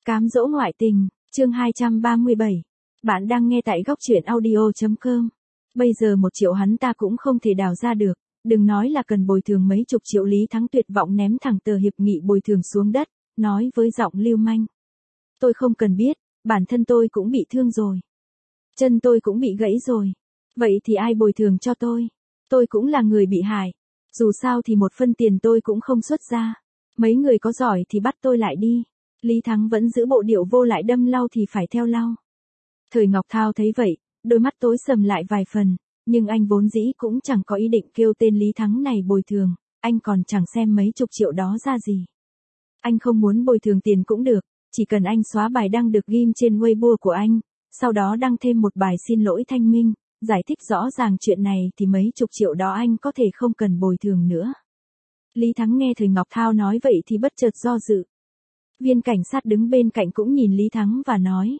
Cám dỗ ngoại tình, chương 237. Bạn đang nghe tại góc truyện audio.com. Bây giờ 1 triệu hắn ta cũng không thể đào ra được, đừng nói là cần bồi thường mấy chục triệu. Lý Thắng tuyệt vọng ném thẳng tờ hiệp nghị bồi thường xuống đất, nói với giọng lưu manh. Tôi không cần biết, bản thân tôi cũng bị thương rồi. Chân tôi cũng bị gãy rồi. Vậy thì ai bồi thường cho tôi? Tôi cũng là người bị hại. Dù sao thì 1 phân tiền tôi cũng không xuất ra. Mấy người có giỏi thì bắt tôi lại đi. Lý Thắng vẫn giữ bộ điệu vô lại, đâm lau thì phải theo lau. Thời Ngọc Thao thấy vậy, đôi mắt tối sầm lại vài phần, nhưng anh vốn dĩ cũng chẳng có ý định kêu tên Lý Thắng này bồi thường, anh còn chẳng xem mấy chục triệu đó ra gì. Anh không muốn bồi thường tiền cũng được, chỉ cần anh xóa bài đăng được ghim trên Weibo của anh, sau đó đăng thêm một bài xin lỗi thanh minh, giải thích rõ ràng chuyện này thì mấy chục triệu đó anh có thể không cần bồi thường nữa. Lý Thắng nghe Thời Ngọc Thao nói vậy thì bất chợt do dự. Viên cảnh sát đứng bên cạnh cũng nhìn Lý Thắng và nói.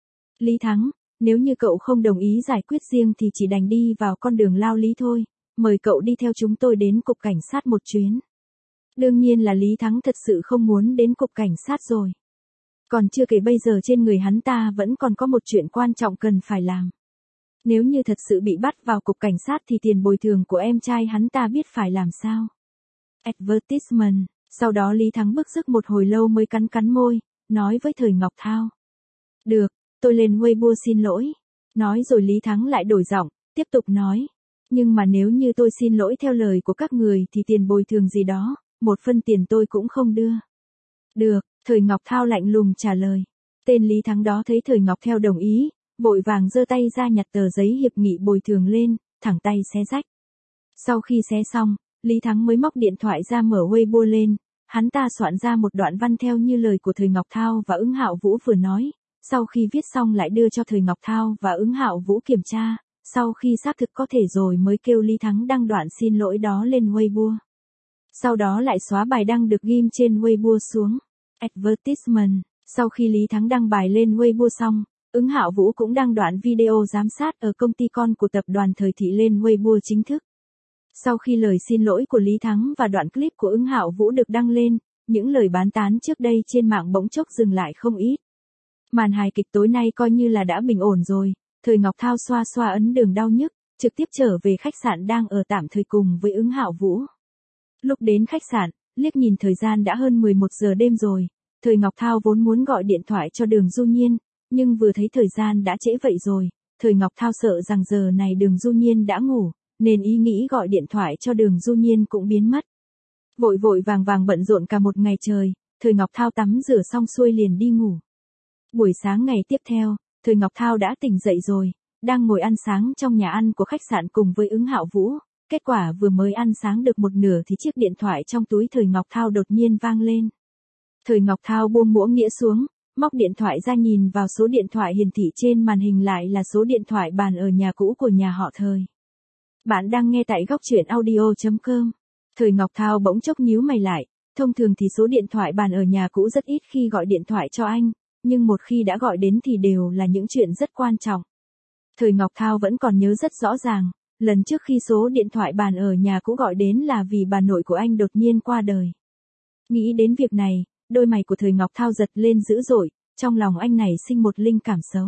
Lý Thắng, nếu như cậu không đồng ý giải quyết riêng thì chỉ đành đi vào con đường lao lý thôi, mời cậu đi theo chúng tôi đến cục cảnh sát một chuyến. Đương nhiên là Lý Thắng thật sự không muốn đến cục cảnh sát rồi. Còn chưa kể bây giờ trên người hắn ta vẫn còn có một chuyện quan trọng cần phải làm. Nếu như thật sự bị bắt vào cục cảnh sát thì tiền bồi thường của em trai hắn ta biết phải làm sao. Advertisement. Sau đó Lý Thắng bức rứt một hồi lâu mới cắn môi, nói với Thời Ngọc Thao. Được, tôi lên Weibo xin lỗi. Nói rồi Lý Thắng lại đổi giọng, tiếp tục nói. Nhưng mà nếu như tôi xin lỗi theo lời của các người thì tiền bồi thường gì đó, 1 phân tiền tôi cũng không đưa. Được, Thời Ngọc Thao lạnh lùng trả lời. Tên Lý Thắng đó thấy Thời Ngọc Thao đồng ý, vội vàng giơ tay ra nhặt tờ giấy hiệp nghị bồi thường lên, thẳng tay xé rách. Sau khi xé xong, Lý Thắng mới móc điện thoại ra mở Weibo lên, hắn ta soạn ra một đoạn văn theo như lời của Thời Ngọc Thao và Ứng Hạo Vũ vừa nói, sau khi viết xong lại đưa cho Thời Ngọc Thao và Ứng Hạo Vũ kiểm tra, sau khi xác thực có thể rồi mới kêu Lý Thắng đăng đoạn xin lỗi đó lên Weibo. Sau đó lại xóa bài đăng được ghim trên Weibo xuống. Advertisement. Sau khi Lý Thắng đăng bài lên Weibo xong, Ứng Hạo Vũ cũng đăng đoạn video giám sát ở công ty con của tập đoàn Thời Thị lên Weibo chính thức. Sau khi lời xin lỗi của Lý Thắng và đoạn clip của Ứng Hạo Vũ được đăng lên, những lời bán tán trước đây trên mạng bỗng chốc dừng lại không ít. Màn hài kịch tối nay coi như là đã bình ổn rồi, Thời Ngọc Thao xoa xoa ấn đường đau nhức, trực tiếp trở về khách sạn đang ở tạm thời cùng với Ứng Hạo Vũ. Lúc đến khách sạn, liếc nhìn thời gian đã hơn 11 giờ đêm rồi, Thời Ngọc Thao vốn muốn gọi điện thoại cho Đường Du Nhiên, nhưng vừa thấy thời gian đã trễ vậy rồi, Thời Ngọc Thao sợ rằng giờ này Đường Du Nhiên đã ngủ, nên ý nghĩ gọi điện thoại cho Đường Du Nhiên cũng biến mất. Vội vội vàng vàng bận rộn cả một ngày trời, Thời Ngọc Thao tắm rửa xong xuôi liền đi ngủ. Buổi sáng ngày tiếp theo, Thời Ngọc Thao đã tỉnh dậy rồi, đang ngồi ăn sáng trong nhà ăn của khách sạn cùng với Ứng Hạo Vũ. Kết quả vừa mới ăn sáng được một nửa thì chiếc điện thoại trong túi Thời Ngọc Thao đột nhiên vang lên. Thời Ngọc Thao buông muỗng đĩa xuống, móc điện thoại ra nhìn vào số điện thoại hiển thị trên màn hình lại là số điện thoại bàn ở nhà cũ của nhà họ Thời. Bạn đang nghe tại góc truyện audio.com. Thời Ngọc Thao bỗng chốc nhíu mày lại, thông thường thì số điện thoại bàn ở nhà cũ rất ít khi gọi điện thoại cho anh, nhưng một khi đã gọi đến thì đều là những chuyện rất quan trọng. Thời Ngọc Thao vẫn còn nhớ rất rõ ràng, lần trước khi số điện thoại bàn ở nhà cũ gọi đến là vì bà nội của anh đột nhiên qua đời. Nghĩ đến việc này, đôi mày của Thời Ngọc Thao giật lên dữ dội, trong lòng anh này sinh một linh cảm xấu.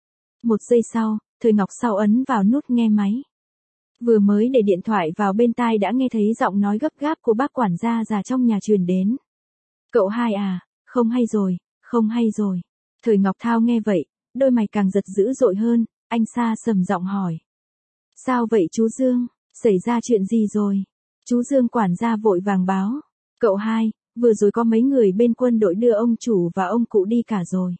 1 giây sau, Thời Ngọc Thao ấn vào nút nghe máy. Vừa mới để điện thoại vào bên tai đã nghe thấy giọng nói gấp gáp của bác quản gia già trong nhà truyền đến. Cậu Hai à, không hay rồi, không hay rồi. Thời Ngọc Thao nghe vậy, đôi mày càng giật dữ dội hơn, anh xa sầm giọng hỏi. Sao vậy chú Dương, xảy ra chuyện gì rồi? Chú Dương quản gia vội vàng báo. Cậu Hai, vừa rồi có mấy người bên quân đội đưa ông chủ và ông cụ đi cả rồi.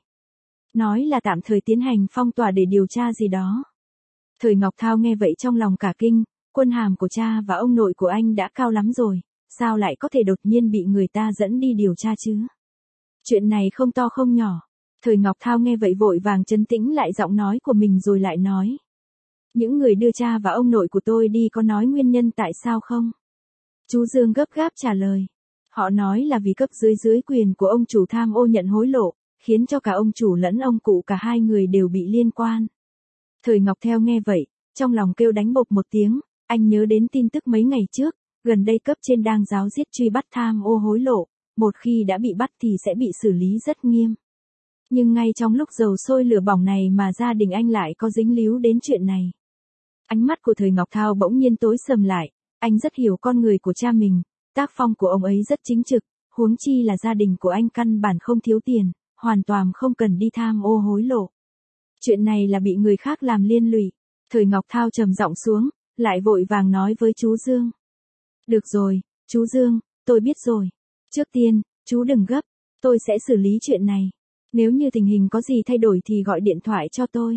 Nói là tạm thời tiến hành phong tỏa để điều tra gì đó. Thời Ngọc Thao nghe vậy trong lòng cả kinh, quân hàm của cha và ông nội của anh đã cao lắm rồi, sao lại có thể đột nhiên bị người ta dẫn đi điều tra chứ? Chuyện này không to không nhỏ. Thời Ngọc Thao nghe vậy vội vàng trấn tĩnh lại giọng nói của mình rồi lại nói. Những người đưa cha và ông nội của tôi đi có nói nguyên nhân tại sao không? Chú Dương gấp gáp trả lời. Họ nói là vì cấp dưới quyền của ông chủ tham ô nhận hối lộ, khiến cho cả ông chủ lẫn ông cụ cả hai người đều bị liên quan. Thời Ngọc Thao nghe vậy, trong lòng kêu đánh bộp một tiếng, anh nhớ đến tin tức mấy ngày trước, gần đây cấp trên đang ráo riết truy bắt tham ô hối lộ, một khi đã bị bắt thì sẽ bị xử lý rất nghiêm. Nhưng ngay trong lúc dầu sôi lửa bỏng này mà gia đình anh lại có dính líu đến chuyện này. Ánh mắt của Thời Ngọc Thao bỗng nhiên tối sầm lại, anh rất hiểu con người của cha mình, tác phong của ông ấy rất chính trực, huống chi là gia đình của anh căn bản không thiếu tiền, hoàn toàn không cần đi tham ô hối lộ. Chuyện này là bị người khác làm liên lụy. Thời Ngọc Thao trầm giọng xuống, lại vội vàng nói với chú Dương. Được rồi, chú Dương, tôi biết rồi. Trước tiên, chú đừng gấp, tôi sẽ xử lý chuyện này. Nếu như tình hình có gì thay đổi thì gọi điện thoại cho tôi.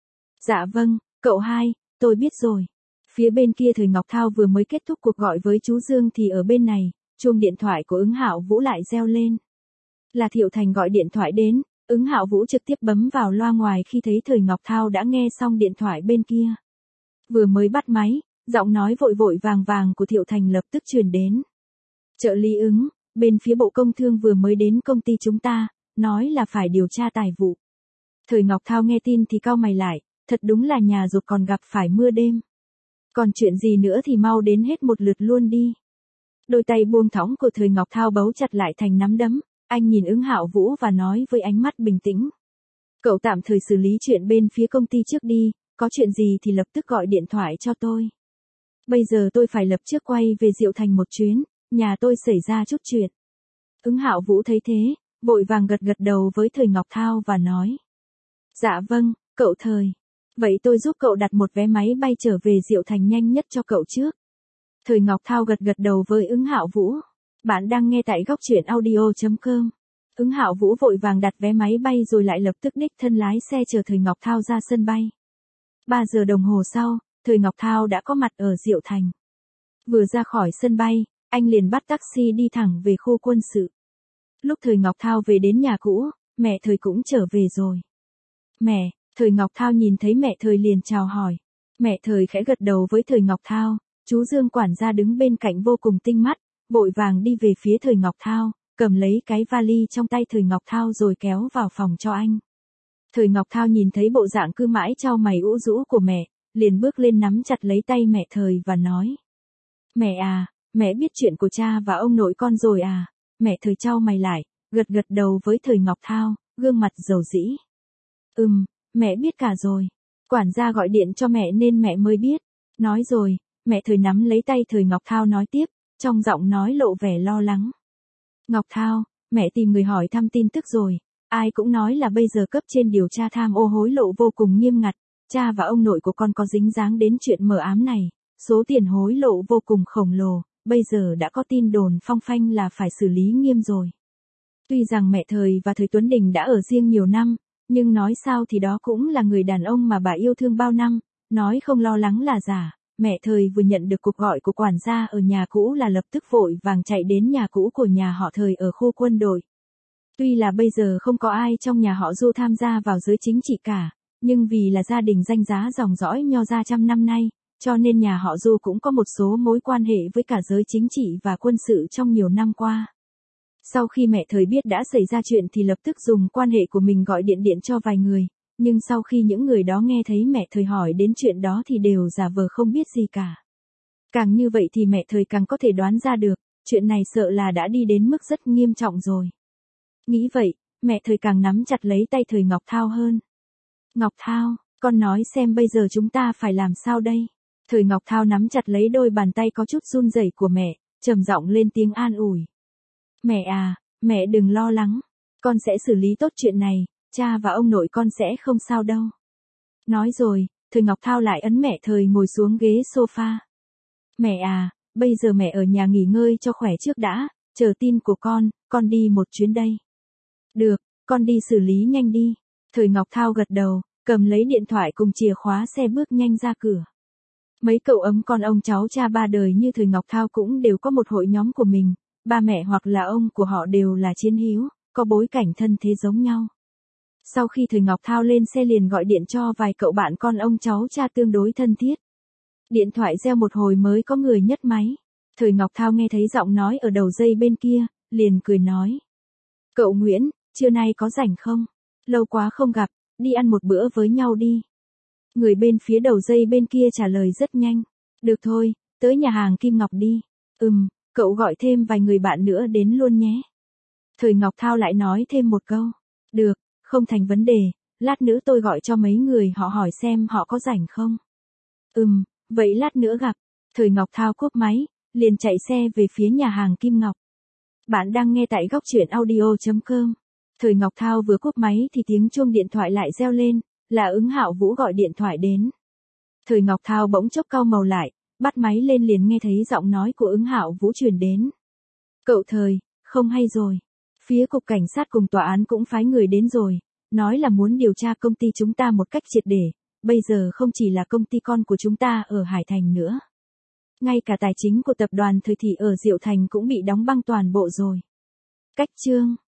Dạ vâng, cậu hai, tôi biết rồi. Phía bên kia Thời Ngọc Thao vừa mới kết thúc cuộc gọi với chú Dương thì ở bên này, chuông điện thoại của Ứng Hạo Vũ lại reo lên. Là Thiệu Thành gọi điện thoại đến, Ứng Hạo Vũ trực tiếp bấm vào loa ngoài khi thấy Thời Ngọc Thao đã nghe xong điện thoại bên kia. Vừa mới bắt máy, giọng nói vội vội vàng vàng của Thiệu Thành lập tức truyền đến. Trợ lý Ứng, bên phía Bộ Công Thương vừa mới đến công ty chúng ta, nói là phải điều tra tài vụ. Thời Ngọc Thao nghe tin thì cau mày lại, thật đúng là nhà rột còn gặp phải mưa đêm. Còn chuyện gì nữa thì mau đến hết một lượt luôn đi. Đôi tay buông thõng của Thời Ngọc Thao bấu chặt lại thành nắm đấm, anh nhìn Ứng Hạo Vũ và nói với ánh mắt bình tĩnh. Cậu tạm thời xử lý chuyện bên phía công ty trước đi, có chuyện gì thì lập tức gọi điện thoại cho tôi. Bây giờ tôi phải lập trước quay về Diệu Thành một chuyến, nhà tôi xảy ra chút chuyện. Ứng Hạo Vũ thấy thế, vội vàng gật gật đầu với Thời Ngọc Thao và nói. Dạ vâng, cậu Thời. Vậy tôi giúp cậu đặt một vé máy bay trở về Diệu Thành nhanh nhất cho cậu trước. Thời Ngọc Thao gật gật đầu với Ứng Hạo Vũ. Bạn đang nghe tại góc truyện audio.com. Ứng Hạo Vũ vội vàng đặt vé máy bay rồi lại lập tức đích thân lái xe chờ Thời Ngọc Thao ra sân bay. 3 giờ đồng hồ sau, Thời Ngọc Thao đã có mặt ở Diệu Thành. Vừa ra khỏi sân bay, anh liền bắt taxi đi thẳng về khu quân sự. Lúc Thời Ngọc Thao về đến nhà cũ, mẹ Thời cũng trở về rồi. Mẹ, Thời Ngọc Thao nhìn thấy mẹ Thời liền chào hỏi. Mẹ Thời khẽ gật đầu với Thời Ngọc Thao, chú Dương quản gia đứng bên cạnh vô cùng tinh mắt, vội vàng đi về phía Thời Ngọc Thao, cầm lấy cái vali trong tay Thời Ngọc Thao rồi kéo vào phòng cho anh. Thời Ngọc Thao nhìn thấy bộ dạng cứ mãi chau mày ủ rũ của mẹ, liền bước lên nắm chặt lấy tay mẹ Thời và nói. Mẹ à, mẹ biết chuyện của cha và ông nội con rồi à? Mẹ Thời chau mày lại, gật gật đầu với Thời Ngọc Thao, gương mặt dầu dĩ. Mẹ biết cả rồi. Quản gia gọi điện cho mẹ nên mẹ mới biết. Nói rồi, mẹ Thời nắm lấy tay Thời Ngọc Thao nói tiếp, trong giọng nói lộ vẻ lo lắng. Ngọc Thao, mẹ tìm người hỏi thăm tin tức rồi. Ai cũng nói là bây giờ cấp trên điều tra tham ô hối lộ vô cùng nghiêm ngặt. Cha và ông nội của con có dính dáng đến chuyện mờ ám này. Số tiền hối lộ vô cùng khổng lồ. Bây giờ đã có tin đồn phong phanh là phải xử lý nghiêm rồi. Tuy rằng mẹ Thời và Thời Tuấn Đình đã ở riêng nhiều năm, nhưng nói sao thì đó cũng là người đàn ông mà bà yêu thương bao năm, nói không lo lắng là giả. Mẹ Thời vừa nhận được cuộc gọi của quản gia ở nhà cũ là lập tức vội vàng chạy đến nhà cũ của nhà họ Thời ở khu quân đội. Tuy là bây giờ không có ai trong nhà họ Du tham gia vào giới chính trị cả, nhưng vì là gia đình danh giá dòng dõi Nho gia trăm năm nay, cho nên nhà họ Du cũng có một số mối quan hệ với cả giới chính trị và quân sự trong nhiều năm qua. Sau khi mẹ Thời biết đã xảy ra chuyện thì lập tức dùng quan hệ của mình gọi điện cho vài người, nhưng sau khi những người đó nghe thấy mẹ Thời hỏi đến chuyện đó thì đều giả vờ không biết gì cả. Càng như vậy thì mẹ Thời càng có thể đoán ra được, chuyện này sợ là đã đi đến mức rất nghiêm trọng rồi. Nghĩ vậy, mẹ Thời càng nắm chặt lấy tay Thời Ngọc Thao hơn. Ngọc Thao, con nói xem bây giờ chúng ta phải làm sao đây? Thời Ngọc Thao nắm chặt lấy đôi bàn tay có chút run rẩy của mẹ, trầm giọng lên tiếng an ủi. Mẹ à, mẹ đừng lo lắng, con sẽ xử lý tốt chuyện này, cha và ông nội con sẽ không sao đâu. Nói rồi, Thời Ngọc Thao lại ấn mẹ Thời ngồi xuống ghế sofa. Mẹ à, bây giờ mẹ ở nhà nghỉ ngơi cho khỏe trước đã, chờ tin của con đi một chuyến đây. Được, con đi xử lý nhanh đi. Thời Ngọc Thao gật đầu, cầm lấy điện thoại cùng chìa khóa xe bước nhanh ra cửa. Mấy cậu ấm con ông cháu cha ba đời như Thời Ngọc Thao cũng đều có một hội nhóm của mình, ba mẹ hoặc là ông của họ đều là chiến hữu, có bối cảnh thân thế giống nhau. Sau khi Thời Ngọc Thao lên xe liền gọi điện cho vài cậu bạn con ông cháu cha tương đối thân thiết. Điện thoại reo một hồi mới có người nhấc máy. Thời Ngọc Thao nghe thấy giọng nói ở đầu dây bên kia, liền cười nói. Cậu Nguyễn, trưa nay có rảnh không? Lâu quá không gặp, đi ăn một bữa với nhau đi. Người bên phía đầu dây bên kia trả lời rất nhanh. Được thôi, tới nhà hàng Kim Ngọc đi. Cậu gọi thêm vài người bạn nữa đến luôn nhé. Thời Ngọc Thao lại nói thêm một câu. Được, Không thành vấn đề, lát nữa tôi gọi cho mấy người họ hỏi xem họ có rảnh không. Vậy lát nữa gặp. Thời Ngọc Thao cúp máy, liền chạy xe về phía nhà hàng Kim Ngọc. Bạn đang nghe tại góc truyện audio.com. Thời Ngọc Thao vừa cúp máy thì tiếng chuông điện thoại lại reo lên, là Ứng Hạo Vũ gọi điện thoại đến. Thời Ngọc Thao bỗng chốc cau màu lại, bắt máy lên liền nghe thấy giọng nói của Ứng Hạo Vũ truyền đến. Cậu Thời, không hay rồi. Phía cục cảnh sát cùng tòa án cũng phái người đến rồi, nói là muốn điều tra công ty chúng ta một cách triệt để, bây giờ không chỉ là công ty con của chúng ta ở Hải Thành nữa. Ngay cả tài chính của tập đoàn Thời Thị ở Diệu Thành cũng bị đóng băng toàn bộ rồi. Cách chương